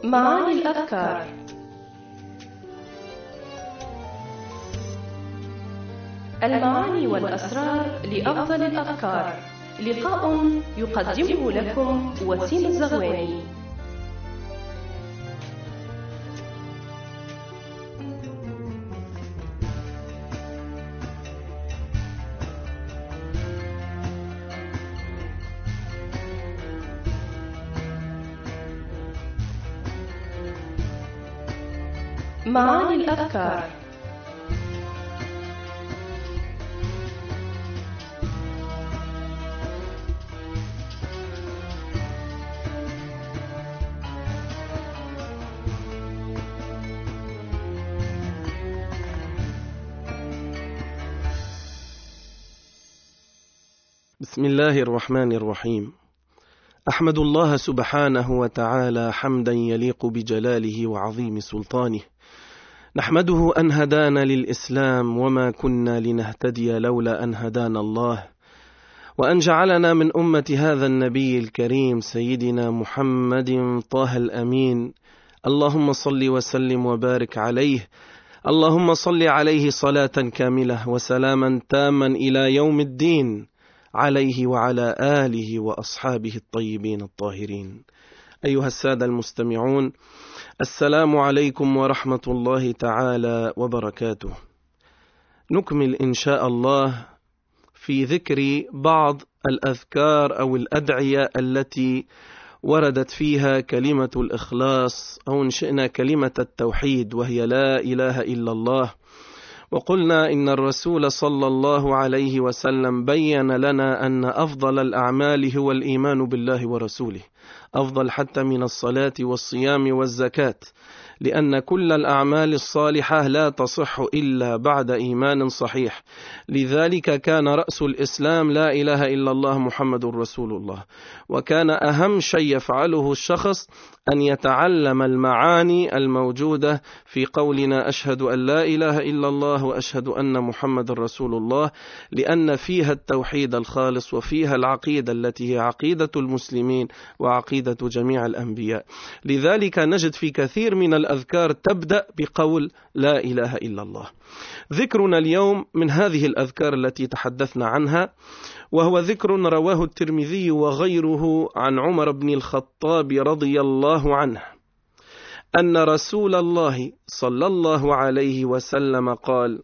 معاني الأفكار. المعاني والأسرار لأفضل الأفكار. لقاء يقدمه لكم وسيم الزغواني. معاني الأفكار. بسم الله الرحمن الرحيم. أحمد الله سبحانه وتعالى حمدا يليق بجلاله وعظيم سلطانه، نحمده أن هدانا للإسلام وما كنا لنهتدي لولا أن هدانا الله، وأن جعلنا من أمة هذا النبي الكريم سيدنا محمد طه الأمين. اللهم صل وسلم وبارك عليه، اللهم صل عليه صلاة كاملة وسلاما تاما إلى يوم الدين، عليه وعلى آله وأصحابه الطيبين الطاهرين. أيها السادة المستمعون، السلام عليكم ورحمة الله تعالى وبركاته. نكمل إن شاء الله في ذكر بعض الأذكار أو الأدعية التي وردت فيها كلمة الإخلاص، أو إن شئنا كلمة التوحيد، وهي لا إله إلا الله. وقلنا إن الرسول صلى الله عليه وسلم بيّن لنا أن أفضل الأعمال هو الإيمان بالله ورسوله، أفضل حتى من الصلاة والصيام والزكاة، لأن كل الأعمال الصالحة لا تصح إلا بعد إيمان صحيح. لذلك كان رأس الإسلام لا إله إلا الله محمد رسول الله، وكان أهم شيء يفعله الشخص أن يتعلم المعاني الموجودة في قولنا أشهد أن لا إله إلا الله وأشهد أن محمد رسول الله، لأن فيها التوحيد الخالص وفيها العقيدة التي هي عقيدة المسلمين وعقيدة جميع الأنبياء. لذلك نجد في كثير من الأذكار تبدأ بقول لا إله إلا الله. ذكرنا اليوم من هذه الأذكار التي تحدثنا عنها، وهو ذكر رواه الترمذي وغيره عن عمر بن الخطاب رضي الله عنه أن رسول الله صلى الله عليه وسلم قال: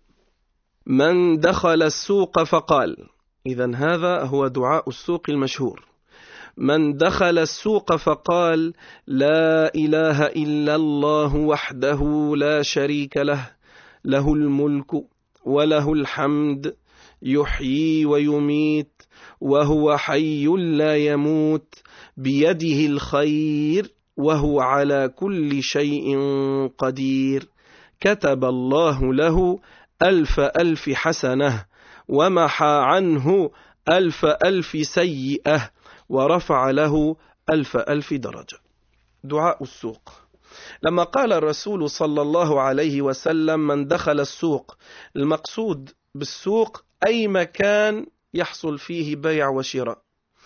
من دخل السوق فقال، إذن هذا هو دعاء السوق المشهور، من دخل السوق فقال لا إله إلا الله وحده لا شريك له، له الملك وله الحمد، يحيي ويميت وهو حي لا يموت، بيده الخير وهو على كل شيء قدير، كتب الله له 1000 حسنة ومحى عنه 1000 سيئة ورفع له 1000 درجة. دعاء السوق. لما قال الرسول صلى الله عليه وسلم من دخل السوق، المقصود بالسوق أي مكان يحصل فيه بيع وشراء،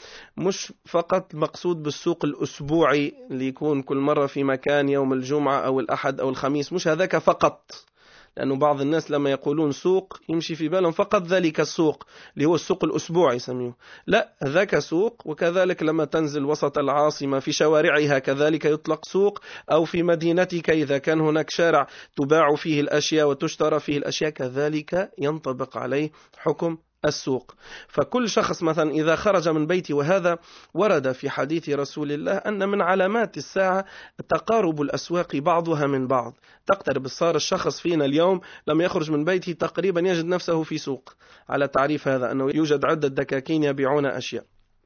مش فقط مقصود بالسوق الأسبوعي اللي يكون كل مرة في مكان يوم الجمعة أو الأحد أو الخميس، مش هذاك فقط، لأنه بعض الناس لما يقولون سوق يمشي في بالهم فقط ذلك السوق اللي هو السوق الأسبوعي يسميه، لا، ذاك سوق. وكذلك لما تنزل وسط العاصمة في شوارعها كذلك يطلق سوق، أو في مدينتك إذا كان هناك شارع تباع فيه الأشياء وتشترى فيه الأشياء كذلك ينطبق عليه حكم السوق. فكل شخص مثلا إذا خرج من بيته، وهذا ورد في حديث رسول الله أن من علامات الساعة تقارب الأسواق بعضها من بعض، تقترب. صار الشخص فينا اليوم لما يخرج من بيته تقريبا يجد نفسه في سوق، على تعريف هذا أنه يوجد عدة دكاكين يبيعون أشياء.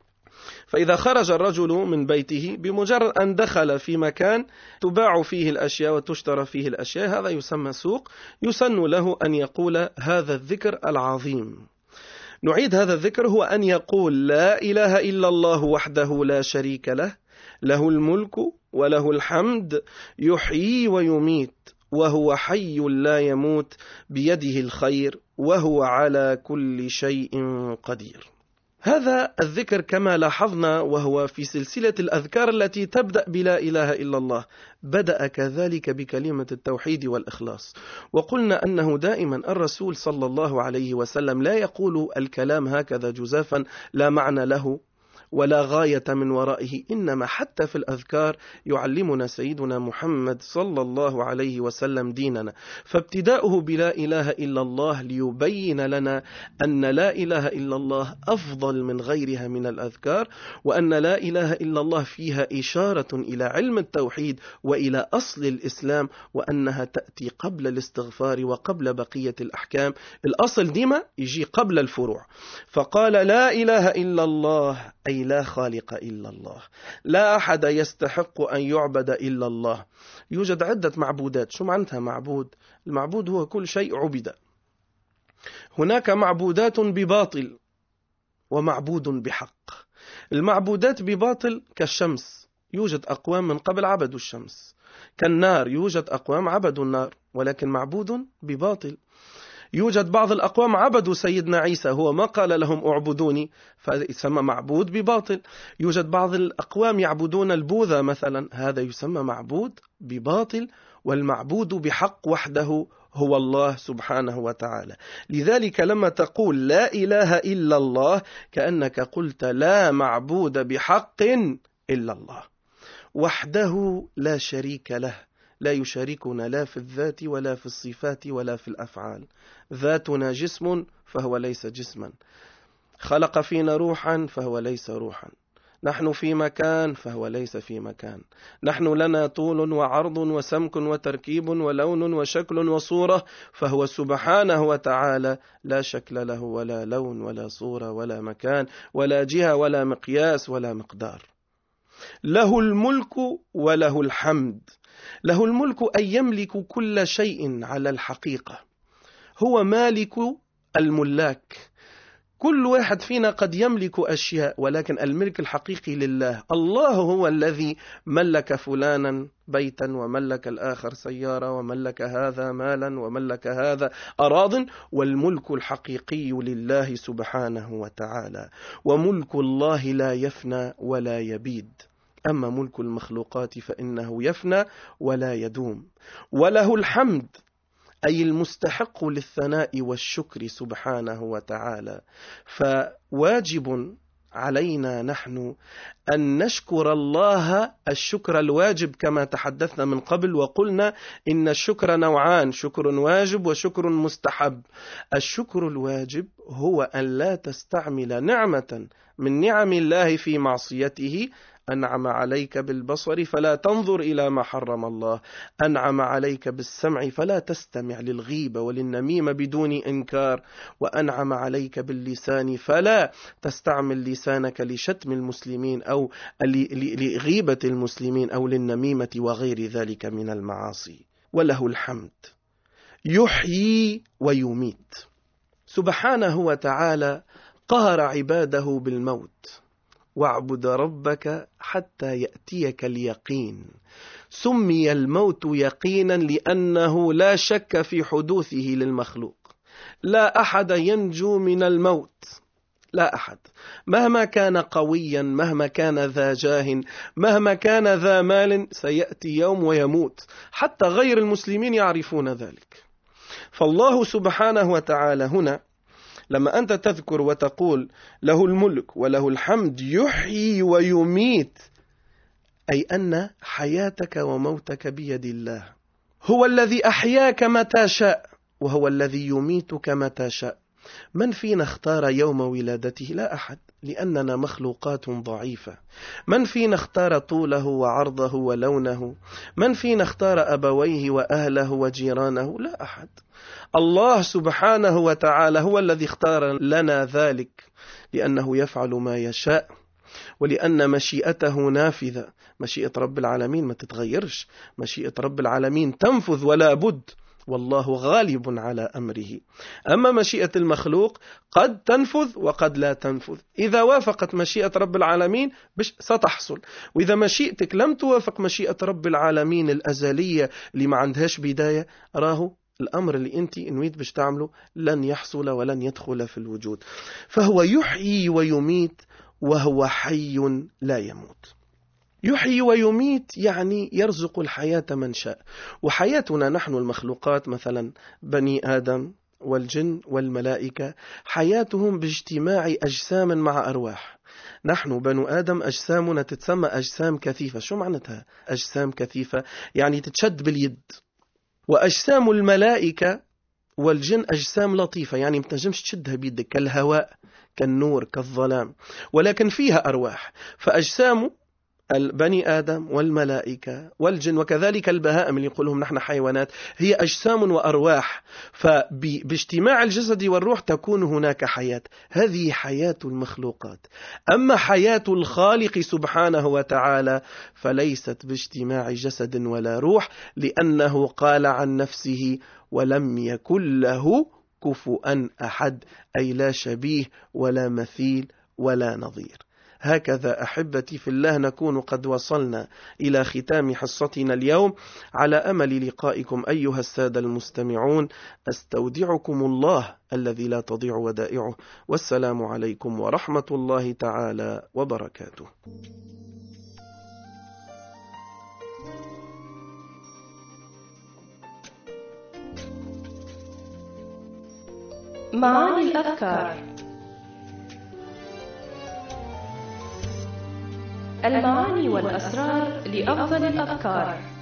فإذا خرج الرجل من بيته بمجرد أن دخل في مكان تباع فيه الأشياء وتشترى فيه الأشياء، هذا يسمى سوق. يسن له أن يقول هذا الذكر العظيم. نعيد هذا الذكر، هو أن يقول لا إله إلا الله وحده لا شريك له، له الملك وله الحمد، يحيي ويميت وهو حي لا يموت، بيده الخير وهو على كل شيء قدير. هذا الذكر كما لاحظنا وهو في سلسلة الأذكار التي تبدأ بلا إله إلا الله، بدأ كذلك بكلمة التوحيد والإخلاص. وقلنا أنه دائما الرسول صلى الله عليه وسلم لا يقول الكلام هكذا جزافا لا معنى له ولا غاية من ورائه، إنما حتى في الأذكار يعلمنا سيدنا محمد صلى الله عليه وسلم ديننا. فابتداؤه بلا إله إلا الله ليبين لنا أن لا إله إلا الله أفضل من غيرها من الأذكار، وأن لا إله إلا الله فيها إشارة إلى علم التوحيد وإلى أصل الإسلام، وأنها تأتي قبل الاستغفار وقبل بقية الأحكام. الأصل ديما يجي قبل الفروع. فقال لا إله إلا الله أي لا خالق إلا الله، لا أحد يستحق أن يعبد إلا الله. يوجد عدة معبودات. شو معناتها معبود؟ المعبود هو كل شيء عبد. هناك معبودات بباطل ومعبود بحق. المعبودات بباطل كالشمس، يوجد أقوام من قبل عبدوا الشمس. كالنار، يوجد أقوام عبدوا النار ولكن معبود بباطل. يوجد بعض الأقوام عبدوا سيدنا عيسى، هو ما قال لهم اعبدوني فيسمى معبود بباطل. يوجد بعض الأقوام يعبدون البوذا مثلا، هذا يسمى معبود بباطل، والمعبود بحق وحده هو الله سبحانه وتعالى. لذلك لما تقول لا إله إلا الله كأنك قلت لا معبود بحق إلا الله وحده لا شريك له، لا يشاركنا لا في الذات ولا في الصفات ولا في الأفعال. ذاتنا جسم فهو ليس جسما، خلق فينا روحا فهو ليس روحا، نحن في مكان فهو ليس في مكان، نحن لنا طول وعرض وسمك وتركيب ولون وشكل وصورة، فهو سبحانه وتعالى لا شكل له ولا لون ولا صورة ولا مكان ولا جهة ولا مقياس ولا مقدار. له الملك وله الحمد. له الملك أي يملك كل شيء على الحقيقة، هو مالك الملاك. كل واحد فينا قد يملك أشياء، ولكن الملك الحقيقي لله. الله هو الذي ملك فلانا بيتا وملك الآخر سيارة وملك هذا مالا وملك هذا أراض، والملك الحقيقي لله سبحانه وتعالى. وملك الله لا يفنى ولا يبيد، أما ملك المخلوقات فإنه يفنى ولا يدوم. وله الحمد أي المستحق للثناء والشكر سبحانه وتعالى. فواجب علينا نحن أن نشكر الله الشكر الواجب كما تحدثنا من قبل، وقلنا إن الشكر نوعان، شكر واجب وشكر مستحب. الشكر الواجب هو أن لا تستعمل نعمة من نعم الله في معصيته. أنعم عليك بالبصر فلا تنظر إلى ما حرم الله، أنعم عليك بالسمع فلا تستمع للغيبة وللنميمة بدون إنكار، وأنعم عليك باللسان فلا تستعمل لسانك لشتم المسلمين أو لغيبة المسلمين أو للنميمة وغير ذلك من المعاصي. وله الحمد يحيي ويميت. سبحانه وتعالى قهر عباده بالموت. واعبد ربك حتى يأتيك اليقين. سمي الموت يقينا لأنه لا شك في حدوثه للمخلوق. لا أحد ينجو من الموت، لا أحد، مهما كان قويا، مهما كان ذا جاه، مهما كان ذا مال، سيأتي يوم ويموت. حتى غير المسلمين يعرفون ذلك. فالله سبحانه وتعالى هنا لما أنت تذكر وتقول له الملك وله الحمد يحيي ويميت، أي أن حياتك وموتك بيد الله. هو الذي أحياك متى شاء وهو الذي يميتك متى شاء. من فينا اختار يوم ولادته؟ لا أحد، لأننا مخلوقات ضعيفة. من فينا اختار طوله وعرضه ولونه؟ من فينا اختار أبويه وأهله وجيرانه؟ لا أحد. الله سبحانه وتعالى هو الذي اختار لنا ذلك، لأنه يفعل ما يشاء، ولأن مشيئته نافذة. مشيئة رب العالمين ما تتغيرش، مشيئة رب العالمين تنفذ ولا بد، والله غالب على أمره. أما مشيئة المخلوق قد تنفذ وقد لا تنفذ. إذا وافقت مشيئة رب العالمين ستحصل، وإذا مشيئتك لم توافق مشيئة رب العالمين الأزلية اللي ما عندهاش بداية، راه الأمر اللي أنت نويت باش تعمله لن يحصل ولن يدخل في الوجود. فهو يحيي ويميت وهو حي لا يموت. يحيي ويميت يعني يرزق الحياة من شاء. وحياتنا نحن المخلوقات مثلا بني آدم والجن والملائكة حياتهم باجتماع أجسام مع أرواح. نحن بنو آدم أجسامنا تتسمى أجسام كثيفة. شو معناتها أجسام كثيفة؟ يعني تتشد باليد. وأجسام الملائكة والجن أجسام لطيفة، يعني متنجمش تشدها بيدك، كالهواء كالنور كالظلام، ولكن فيها أرواح. فأجسام البني آدم والملائكة والجن وكذلك البهائم اللي يقولهم نحن حيوانات هي أجسام وأرواح. فباجتماع الجسد والروح تكون هناك حياة. هذه حياة المخلوقات. أما حياة الخالق سبحانه وتعالى فليست باجتماع جسد ولا روح، لأنه قال عن نفسه ولم يكن له كفؤا أحد، أي لا شبيه ولا مثيل ولا نظير. هكذا أحبتي في الله نكون قد وصلنا إلى ختام حصتنا اليوم، على أمل لقائكم أيها السادة المستمعون. أستودعكم الله الذي لا تضيع ودائعه، والسلام عليكم ورحمة الله تعالى وبركاته. معاني الأفكار. المعاني والأسرار لأفضل الأفكار.